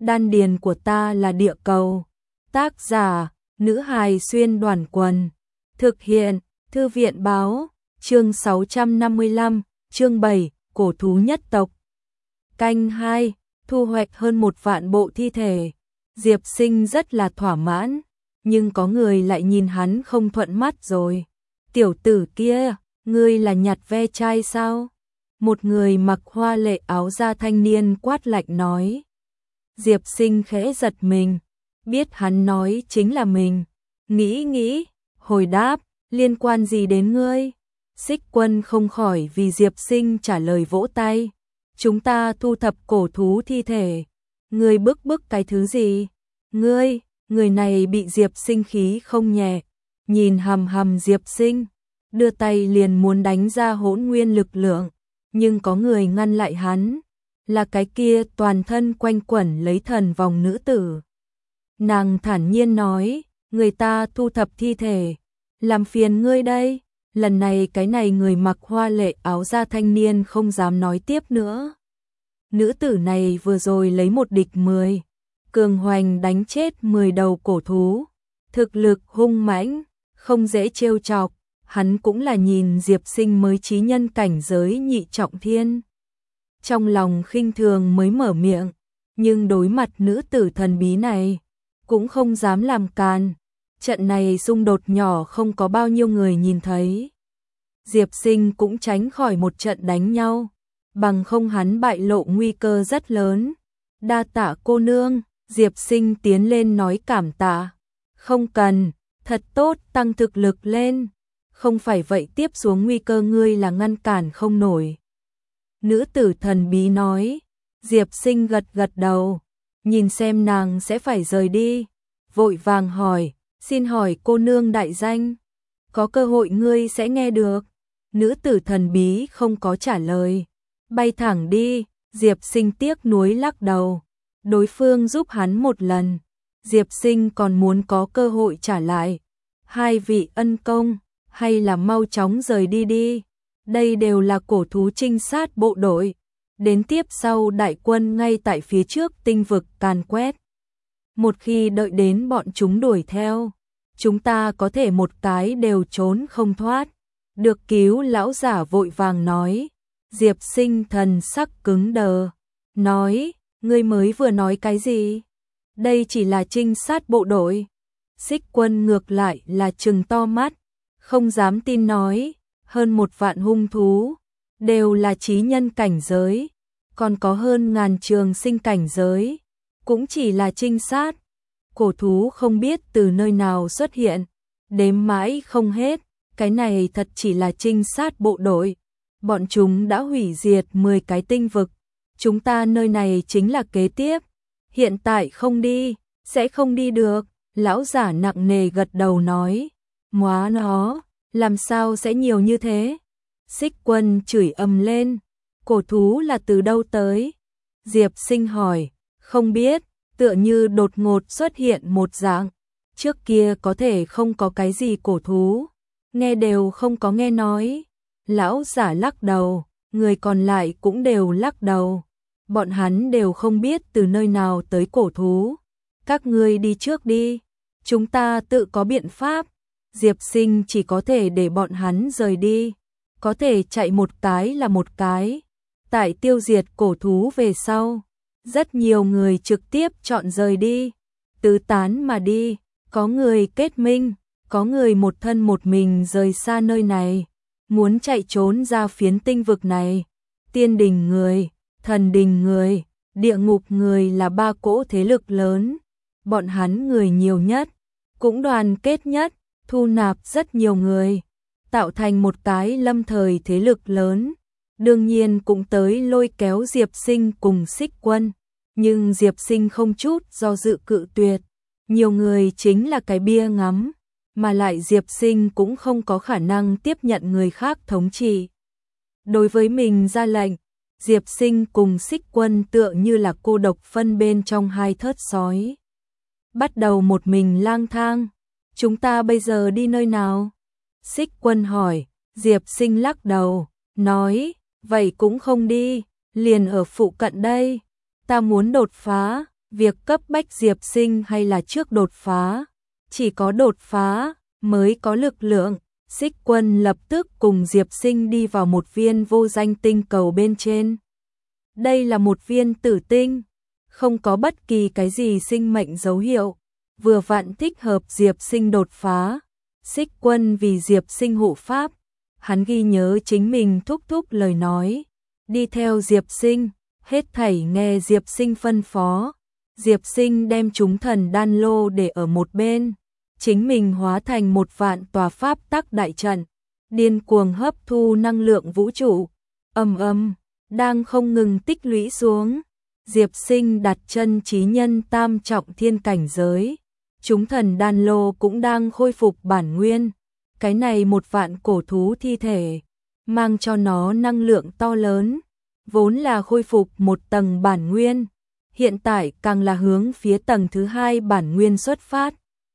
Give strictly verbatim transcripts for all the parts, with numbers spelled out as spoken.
Đan điền của ta là địa cầu. Tác giả, nữ hài xuyên đoàn quần. Thực hiện, thư viện báo, chương sáu trăm năm mươi lăm, chương bảy, cổ thú nhất tộc. Canh hai, thu hoạch hơn một vạn bộ thi thể. Diệp Sinh rất là thỏa mãn, nhưng có người lại nhìn hắn không thuận mắt rồi. Tiểu tử kia, ngươi là nhặt ve chai sao? Một người mặc hoa lệ áo da thanh niên quát lạnh nói. Diệp Sinh khẽ giật mình, biết hắn nói chính là mình. Nghĩ nghĩ, hồi đáp, liên quan gì đến ngươi? Xích Quân không khỏi vì Diệp Sinh trả lời vỗ tay. Chúng ta thu thập cổ thú thi thể. Ngươi bức bức cái thứ gì? Ngươi, người này bị Diệp Sinh khí không nhẹ. Nhìn hầm hầm Diệp Sinh, đưa tay liền muốn đánh ra hỗn nguyên lực lượng. Nhưng có người ngăn lại hắn. Là cái kia toàn thân quanh quẩn lấy thần vòng nữ tử. Nàng thản nhiên nói, người ta thu thập thi thể. Làm phiền ngươi đây. Lần này cái này người mặc hoa lệ áo da thanh niên không dám nói tiếp nữa. Nữ tử này vừa rồi lấy một địch mười, cường hoành đánh chết mười đầu cổ thú. Thực lực hung mãnh, không dễ trêu chọc. Hắn cũng là nhìn Diệp Sinh mới chí nhân cảnh giới nhị trọng thiên. Trong lòng khinh thường mới mở miệng, nhưng đối mặt nữ tử thần bí này, cũng không dám làm càn. Trận này xung đột nhỏ không có bao nhiêu người nhìn thấy. Diệp Sinh cũng tránh khỏi một trận đánh nhau, bằng không hắn bại lộ nguy cơ rất lớn. Đa tạ cô nương, Diệp Sinh tiến lên nói cảm tạ. Không cần, thật tốt tăng thực lực lên. Không phải vậy tiếp xuống nguy cơ ngươi là ngăn cản không nổi. Nữ tử thần bí nói. Diệp Sinh gật gật đầu, nhìn xem nàng sẽ phải rời đi. Vội vàng hỏi, xin hỏi cô nương đại danh. Có cơ hội ngươi sẽ nghe được. Nữ tử thần bí không có trả lời. Bay thẳng đi, Diệp Sinh tiếc nuối lắc đầu. Đối phương giúp hắn một lần, Diệp Sinh còn muốn có cơ hội trả lại. Hai vị ân công, hay là mau chóng rời đi đi. Đây đều là cổ thú trinh sát bộ đội. Đến tiếp sau đại quân ngay tại phía trước tinh vực càn quét. Một khi đợi đến bọn chúng đuổi theo, chúng ta có thể một cái đều trốn không thoát. Được cứu lão giả vội vàng nói. Diệp Sinh thần sắc cứng đờ. Nói, ngươi mới vừa nói cái gì? Đây chỉ là trinh sát bộ đội. Xích Quân ngược lại là trừng to mắt, không dám tin nói, hơn một vạn hung thú, đều là chí nhân cảnh giới, còn có hơn ngàn trường sinh cảnh giới, cũng chỉ là trinh sát. Cổ thú không biết từ nơi nào xuất hiện, đếm mãi không hết, cái này thật chỉ là trinh sát bộ đội. Bọn chúng đã hủy diệt mười cái tinh vực, chúng ta nơi này chính là kế tiếp. Hiện tại không đi, sẽ không đi được. Lão giả nặng nề gật đầu nói. Móa nó, làm sao sẽ nhiều như thế? Xích Quân chửi ầm lên. Cổ thú là từ đâu tới? Diệp Sinh hỏi. Không biết, tựa như đột ngột xuất hiện một dạng. Trước kia có thể không có cái gì cổ thú, nghe đều không có nghe nói. Lão giả lắc đầu, người còn lại cũng đều lắc đầu. Bọn hắn đều không biết từ nơi nào tới cổ thú. Các ngươi đi trước đi, chúng ta tự có biện pháp. Diệp Sinh chỉ có thể để bọn hắn rời đi, có thể chạy một cái là một cái. Tại tiêu diệt cổ thú về sau, rất nhiều người trực tiếp chọn rời đi, tứ tán mà đi. Có người kết minh, có người một thân một mình rời xa nơi này, muốn chạy trốn ra phiến tinh vực này. Tiên đình người, thần đình người, địa ngục người là ba cỗ thế lực lớn. Bọn hắn người nhiều nhất, cũng đoàn kết nhất, thu nạp rất nhiều người, tạo thành một cái lâm thời thế lực lớn. Đương nhiên cũng tới lôi kéo Diệp Sinh cùng Xích Quân, nhưng Diệp Sinh không chút do dự cự tuyệt. Nhiều người chính là cái bia ngắm, mà lại Diệp Sinh cũng không có khả năng tiếp nhận người khác thống trị. Đối với mình ra lệnh, Diệp Sinh cùng Xích Quân tựa như là cô độc phân bên trong hai thớt sói. Bắt đầu một mình lang thang. Chúng ta bây giờ đi nơi nào? Xích Quân hỏi. Diệp Sinh lắc đầu, nói, vậy cũng không đi, liền ở phụ cận đây. Ta muốn đột phá, Việc cấp bách Diệp Sinh hay là trước đột phá? Chỉ có đột phá mới có lực lượng. Xích Quân lập tức cùng Diệp Sinh đi vào một viên vô danh tinh cầu bên trên. Đây là một viên tử tinh, không có bất kỳ cái gì sinh mệnh dấu hiệu, vừa vặn thích hợp Diệp Sinh đột phá. Xích Quân vì Diệp Sinh hộ pháp, hắn ghi nhớ chính mình thúc thúc lời nói, đi theo Diệp Sinh, hết thảy nghe Diệp Sinh phân phó. Diệp Sinh đem chúng thần đan lô để ở một bên, chính mình hóa thành một vạn tòa pháp tắc đại trận, điên cuồng hấp thu năng lượng vũ trụ. Ầm ầm, đang không ngừng tích lũy xuống. Diệp Sinh đặt chân chí nhân tam trọng thiên cảnh giới, chúng thần đan lô cũng đang khôi phục bản nguyên. Cái này một vạn cổ thú thi thể, mang cho nó năng lượng to lớn, vốn là khôi phục một tầng bản nguyên, hiện tại càng là hướng phía tầng thứ hai bản nguyên xuất phát.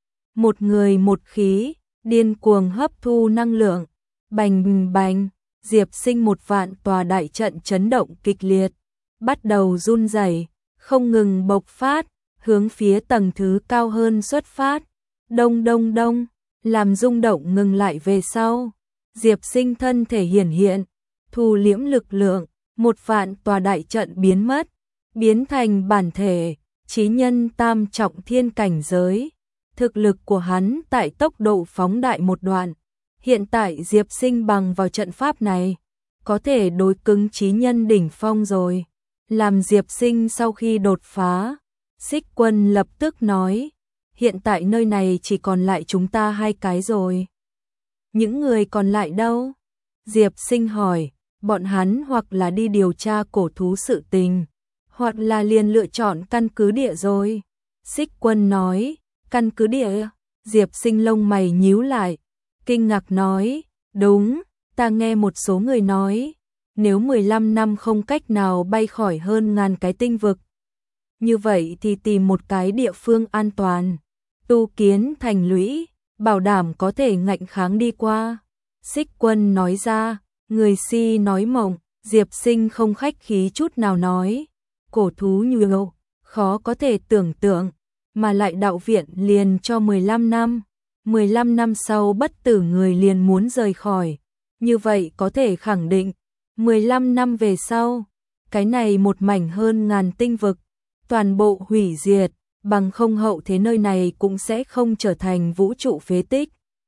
Một người một khí, điên cuồng hấp thu năng lượng, bành bành, Diệp Sinh một vạn tòa đại trận chấn động kịch liệt, bắt đầu run rẩy, không ngừng bộc phát, hướng phía tầng thứ cao hơn xuất phát. Đông đông đông, làm rung động ngừng lại về sau, Diệp Sinh thân thể hiển hiện, thu liễm lực lượng, một vạn tòa đại trận biến mất, biến thành bản thể, chí nhân tam trọng thiên cảnh giới. Thực lực của hắn tại tốc độ phóng đại một đoạn, hiện tại Diệp Sinh bằng vào trận pháp này, có thể đối cứng chí nhân đỉnh phong rồi. Làm Diệp Sinh sau khi đột phá, Xích Quân lập tức nói, hiện tại nơi này chỉ còn lại chúng ta hai cái rồi. Những người còn lại đâu? Diệp Sinh hỏi, bọn hắn hoặc là đi điều tra cổ thú sự tình, hoặc là liền lựa chọn căn cứ địa rồi. Xích Quân nói, căn cứ địa. Diệp Sinh lông mày nhíu lại, kinh ngạc nói, đúng, ta nghe một số người nói, nếu mười lăm năm không cách nào bay khỏi hơn ngàn cái tinh vực, như vậy thì tìm một cái địa phương an toàn, tu kiến thành lũy, bảo đảm có thể ngạnh kháng đi qua. Xích Quân nói ra, người si nói mộng. Diệp Sinh không khách khí chút nào nói, cổ thú nhiều, khó có thể tưởng tượng, mà lại đạo viện liền cho mười lăm năm, mười lăm năm sau bất tử người liền muốn rời khỏi, như vậy có thể khẳng định, mười lăm năm về sau, cái này một mảnh hơn ngàn tinh vực, toàn bộ hủy diệt, bằng không hậu thế nơi này cũng sẽ không trở thành vũ trụ phế tích.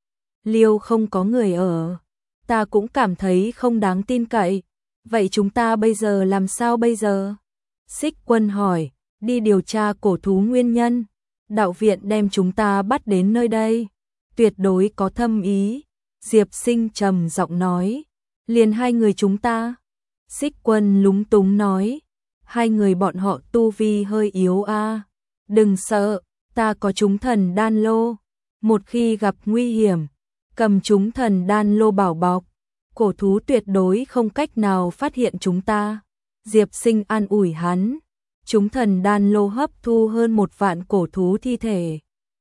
Liêu không có người ở, ta cũng cảm thấy không đáng tin cậy, vậy chúng ta bây giờ làm sao bây giờ? Xích Quân hỏi, đi điều tra cổ thú nguyên nhân, đạo viện đem chúng ta bắt đến nơi đây, tuyệt đối có thâm ý. Diệp Sinh trầm giọng nói, liền hai người chúng ta. Xích Quân lúng túng nói, hai người bọn họ tu vi hơi yếu a. À. Đừng sợ, ta có chúng thần đan lô, một khi gặp nguy hiểm, cầm chúng thần đan lô bảo bọc, cổ thú tuyệt đối không cách nào phát hiện chúng ta. Diệp Sinh an ủi hắn, chúng thần đan lô hấp thu hơn một vạn cổ thú thi thể,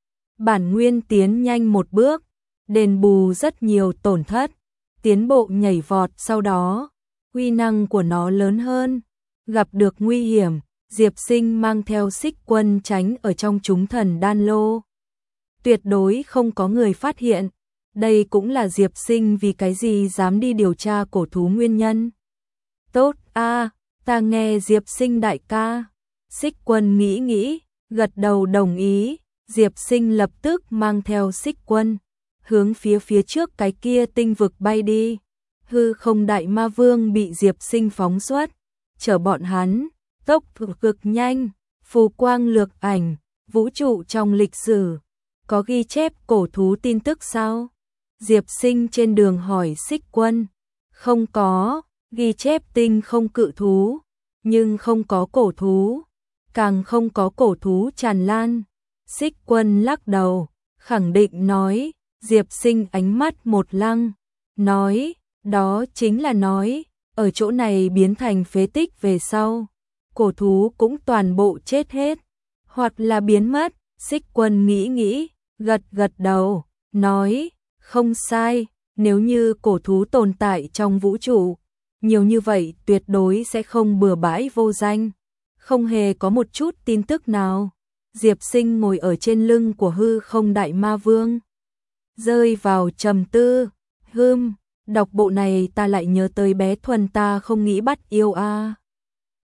bản nguyên tiến nhanh một bước, đền bù rất nhiều tổn thất, tiến bộ nhảy vọt. Sau đó, uy năng của nó lớn hơn, gặp được nguy hiểm, Diệp Sinh mang theo Xích Quân tránh ở trong chúng thần đan lô, tuyệt đối không có người phát hiện. Đây cũng là Diệp Sinh vì cái gì dám đi điều tra cổ thú nguyên nhân. Tốt a, à, ta nghe Diệp Sinh đại ca. Xích Quân nghĩ nghĩ, gật đầu đồng ý. Diệp Sinh lập tức mang theo Xích Quân, hướng phía phía trước cái kia tinh vực bay đi. Hư không đại ma vương bị Diệp Sinh phóng xuất, chở bọn hắn, tốc độ cực nhanh, phù quang lược ảnh, vũ trụ trong lịch sử. Có ghi chép cổ thú tin tức sao? Diệp Sinh trên đường hỏi Xích Quân. Không có, ghi chép tinh không cự thú, nhưng không có cổ thú, càng không có cổ thú tràn lan. Xích Quân lắc đầu, khẳng định nói. Diệp Sinh ánh mắt một lăng, nói, đó chính là nói, ở chỗ này biến thành phế tích về sau, cổ thú cũng toàn bộ chết hết, hoặc là biến mất. Xích Quân nghĩ nghĩ, gật gật đầu, nói, không sai, nếu như cổ thú tồn tại trong vũ trụ, nhiều như vậy tuyệt đối sẽ không bừa bãi vô danh, Không hề có một chút tin tức nào. Diệp Sinh ngồi ở trên lưng của hư không đại ma vương, rơi vào trầm tư. Hừm, đọc bộ này ta lại nhớ tới bé Thuần ta không nghĩ bắt yêu a. À.